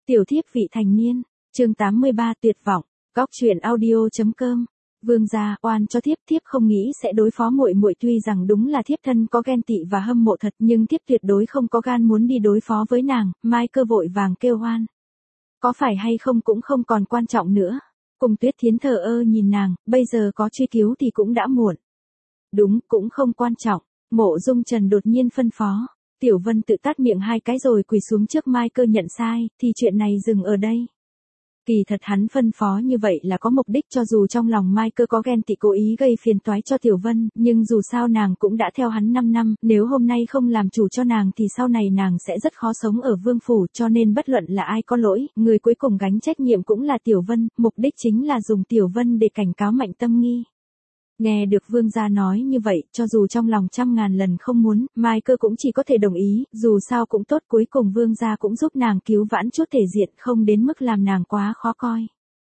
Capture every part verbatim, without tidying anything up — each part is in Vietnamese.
Tiểu thiếp vị thành niên, chương tám mươi ba tuyệt vọng, góc truyện audio.com. Vương gia oan cho thiếp, thiếp không nghĩ sẽ đối phó muội muội, tuy rằng đúng là thiếp thân có ghen tị và hâm mộ thật, nhưng thiếp tuyệt đối không có gan muốn đi đối phó với nàng. Mai Cơ vội vàng kêu oan. Có phải hay không cũng không còn quan trọng nữa. Cùng Tuyết Thiến thờ ơ nhìn nàng, bây giờ có truy cứu thì cũng đã muộn. Đúng, cũng không quan trọng. Mộ Dung Trần đột nhiên phân phó. Tiểu Vân tự tát miệng hai cái rồi quỳ xuống trước Mai Cơ nhận sai, thì chuyện này dừng ở đây. Kỳ thật hắn phân phó như vậy là có mục đích, cho dù trong lòng Mai Cơ có ghen tị cố ý gây phiền toái cho Tiểu Vân, nhưng dù sao nàng cũng đã theo hắn năm năm, nếu hôm nay không làm chủ cho nàng thì sau này nàng sẽ rất khó sống ở vương phủ, cho nên bất luận là ai có lỗi, người cuối cùng gánh trách nhiệm cũng là Tiểu Vân, mục đích chính là dùng Tiểu Vân để cảnh cáo Mạnh Tâm Nghi. Nghe được vương gia nói như vậy, cho dù trong lòng trăm ngàn lần không muốn, Mai Cơ cũng chỉ có thể đồng ý, dù sao cũng tốt, cuối cùng vương gia cũng giúp nàng cứu vãn chút thể diện, không đến mức làm nàng quá khó coi.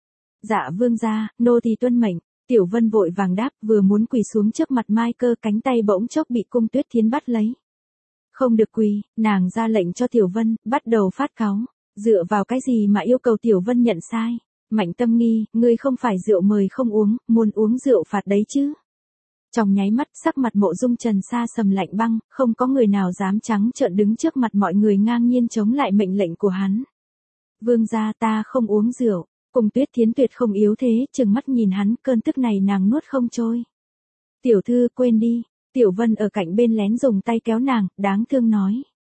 Dạ vương gia, nô tỳ tuân mệnh. Tiểu Vân vội vàng đáp, vừa muốn quỳ xuống trước mặt Mai Cơ, cánh tay bỗng chốc bị Cung Tuyết Thiến bắt lấy. Không được quỳ, nàng ra lệnh cho Tiểu Vân, bắt đầu phát cáu. Dựa vào cái gì mà yêu cầu Tiểu Vân nhận sai? Mạnh Tâm Nghi, ngươi không phải rượu mời không uống, muốn uống rượu phạt đấy chứ. Trong nháy mắt, sắc mặt Mộ Dung Trần sa sầm lạnh băng, không có người nào dám trắng trợn đứng trước mặt mọi người ngang nhiên chống lại mệnh lệnh của hắn. Vương gia, ta không uống rượu. Cùng Tuyết Thiến tuyệt không yếu thế, trừng mắt nhìn hắn, cơn tức này nàng nuốt không trôi. Tiểu thư, quên đi. Tiểu Vân ở cạnh bên lén dùng tay kéo nàng, đáng thương nói.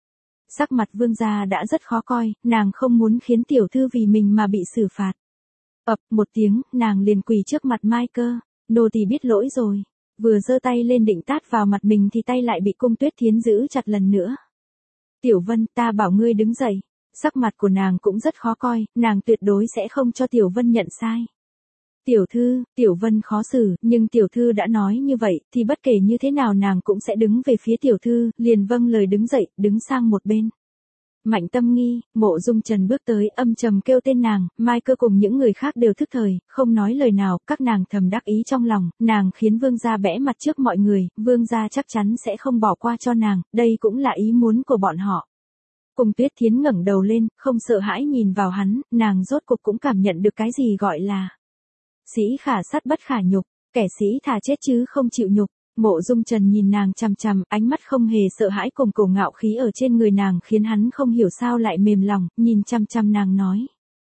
Sắc mặt vương gia đã rất khó coi, nàng không muốn khiến tiểu thư vì mình mà bị xử phạt. ập một tiếng, nàng liền quỳ trước mặt Mai Cơ. Nô tỳ biết lỗi rồi. Vừa giơ tay lên định tát vào mặt mình thì tay lại bị Cung Tuyết Thiến giữ chặt lần nữa. Tiểu Vân, ta bảo ngươi đứng dậy. Sắc mặt của nàng cũng rất khó coi, nàng tuyệt đối sẽ không cho Tiểu Vân nhận sai. Tiểu thư, Tiểu Vân khó xử, nhưng tiểu thư đã nói như vậy, thì bất kể như thế nào nàng cũng sẽ đứng về phía tiểu thư, liền vâng lời đứng dậy, đứng sang một bên. Mạnh Tâm Nghi, Mộ Dung Trần bước tới, âm trầm kêu tên nàng, Mai Cơ cùng những người khác đều thức thời, không nói lời nào, các nàng thầm đắc ý trong lòng, nàng khiến vương gia bẽ mặt trước mọi người, vương gia chắc chắn sẽ không bỏ qua cho nàng, đây cũng là ý muốn của bọn họ. Cùng Tuyết Thiến ngẩng đầu lên, không sợ hãi nhìn vào hắn, nàng rốt cuộc cũng cảm nhận được cái gì gọi là sĩ khả sát bất khả nhục, kẻ sĩ thà chết chứ không chịu nhục. Mộ Dung Trần nhìn nàng chằm chằm, ánh mắt không hề sợ hãi cùng cổ ngạo khí ở trên người nàng khiến hắn không hiểu sao lại mềm lòng, nhìn chằm chằm nàng nói.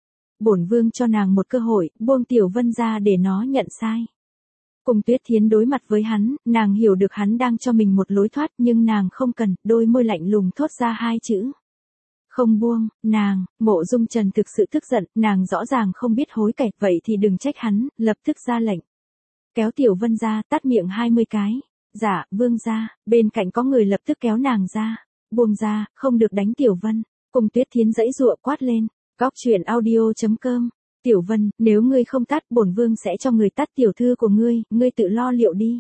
Bổn vương cho nàng một cơ hội, buông Tiểu Vân ra để nó nhận sai. Cùng Tuyết Thiến đối mặt với hắn, nàng hiểu được hắn đang cho mình một lối thoát nhưng nàng không cần, đôi môi lạnh lùng thốt ra hai chữ. Không buông, nàng. Mộ Dung Trần thực sự tức giận, nàng rõ ràng không biết hối cải, vậy thì đừng trách hắn, lập tức ra lệnh. Kéo Tiểu Vân ra, tát miệng hai mươi cái. Dạ, vương gia. Bên cạnh có người lập tức kéo nàng ra. Buông ra, không được đánh Tiểu Vân. Cùng Tuyết Thiến giãy giụa quát lên. Góc truyện audio.com. Tiểu Vân, nếu ngươi không tát, bổn vương sẽ cho người tát tiểu thư của ngươi, ngươi tự lo liệu đi.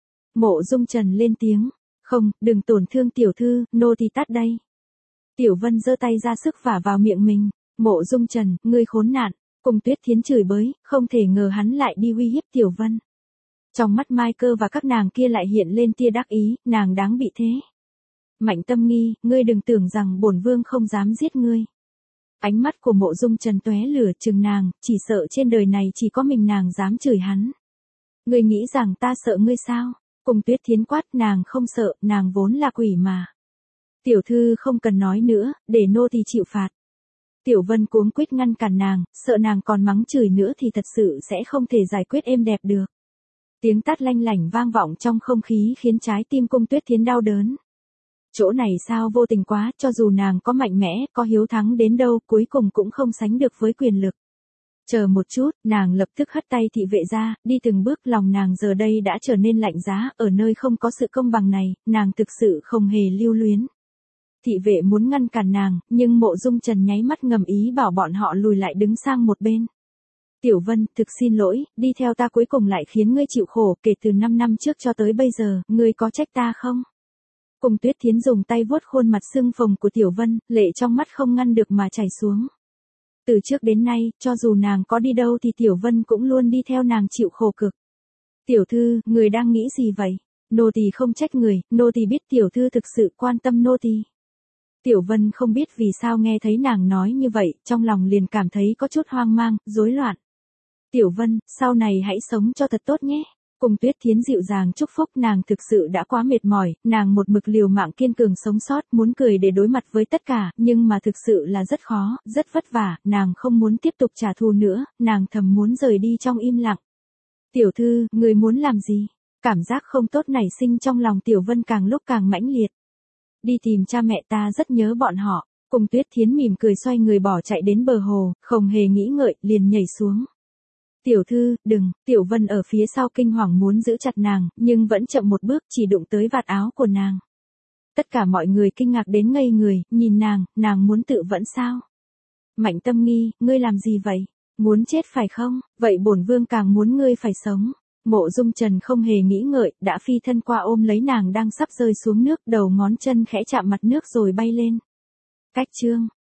Mộ Dung Trần lên tiếng. Không, đừng tổn thương tiểu thư, nô tỳ tát đây. Tiểu Vân giơ tay ra sức vả vào miệng mình. Mộ Dung Trần, ngươi khốn nạn. Cùng Tuyết Thiến chửi bới, không thể ngờ hắn lại đi uy hiếp Tiểu Vân. Trong mắt Mai Cơ và các nàng kia lại hiện lên tia đắc ý, nàng đáng bị thế. Mạnh Tâm Nghi, ngươi đừng tưởng rằng bổn vương không dám giết ngươi. Ánh mắt của Mộ Dung Trần tóe lửa trừng nàng, chỉ sợ trên đời này chỉ có mình nàng dám chửi hắn. Ngươi nghĩ rằng ta sợ ngươi sao? Cùng Tuyết Thiến quát, nàng không sợ, nàng vốn là quỷ mà. Tiểu thư không cần nói nữa, để nô tỳ chịu phạt. Tiểu Vân cuống quýt ngăn cản nàng, sợ nàng còn mắng chửi nữa thì thật sự sẽ không thể giải quyết êm đẹp được. Tiếng tát lanh lảnh vang vọng trong không khí khiến trái tim Cung Tuyết Thiến đau đớn. Chỗ này sao vô tình quá, cho dù nàng có mạnh mẽ, có hiếu thắng đến đâu, cuối cùng cũng không sánh được với quyền lực. Chờ một chút, nàng lập tức hất tay thị vệ ra, đi từng bước, lòng nàng giờ đây đã trở nên lạnh giá, ở nơi không có sự công bằng này, nàng thực sự không hề lưu luyến. Thị vệ muốn ngăn cản nàng, nhưng Mộ Dung Trần nháy mắt ngầm ý bảo bọn họ lùi lại đứng sang một bên. Tiểu Vân, thực xin lỗi, đi theo ta cuối cùng lại khiến ngươi chịu khổ, kể từ năm năm trước cho tới bây giờ, ngươi có trách ta không? Cùng Tuyết Thiến dùng tay vuốt khuôn mặt sưng phồng của Tiểu Vân, lệ trong mắt không ngăn được mà chảy xuống. Từ trước đến nay, cho dù nàng có đi đâu thì Tiểu Vân cũng luôn đi theo nàng chịu khổ cực. Tiểu thư, người đang nghĩ gì vậy? Nô tỳ không trách người, nô tỳ biết tiểu thư thực sự quan tâm nô tỳ. Tiểu Vân không biết vì sao nghe thấy nàng nói như vậy, trong lòng liền cảm thấy có chút hoang mang, rối loạn. Tiểu Vân, sau này hãy sống cho thật tốt nhé. Cùng Tuyết Thiến dịu dàng chúc phúc, nàng thực sự đã quá mệt mỏi, nàng một mực liều mạng kiên cường sống sót, muốn cười để đối mặt với tất cả, nhưng mà thực sự là rất khó, rất vất vả, nàng không muốn tiếp tục trả thù nữa, nàng thầm muốn rời đi trong im lặng. Tiểu thư, người muốn làm gì? Cảm giác không tốt nảy sinh trong lòng Tiểu Vân càng lúc càng mãnh liệt. Đi tìm cha mẹ, ta rất nhớ bọn họ. Cùng Tuyết Thiến mỉm cười xoay người bỏ chạy đến bờ hồ, không hề nghĩ ngợi, liền nhảy xuống. Tiểu thư, đừng, Tiểu Vân ở phía sau kinh hoàng muốn giữ chặt nàng, nhưng vẫn chậm một bước, chỉ đụng tới vạt áo của nàng. Tất cả mọi người kinh ngạc đến ngây người, nhìn nàng, nàng muốn tự vẫn sao? Mạnh Tâm Nghi, ngươi làm gì vậy? Muốn chết phải không? Vậy bổn vương càng muốn ngươi phải sống. Mộ Dung Trần không hề nghĩ ngợi, đã phi thân qua ôm lấy nàng đang sắp rơi xuống nước, đầu ngón chân khẽ chạm mặt nước rồi bay lên. Cách chương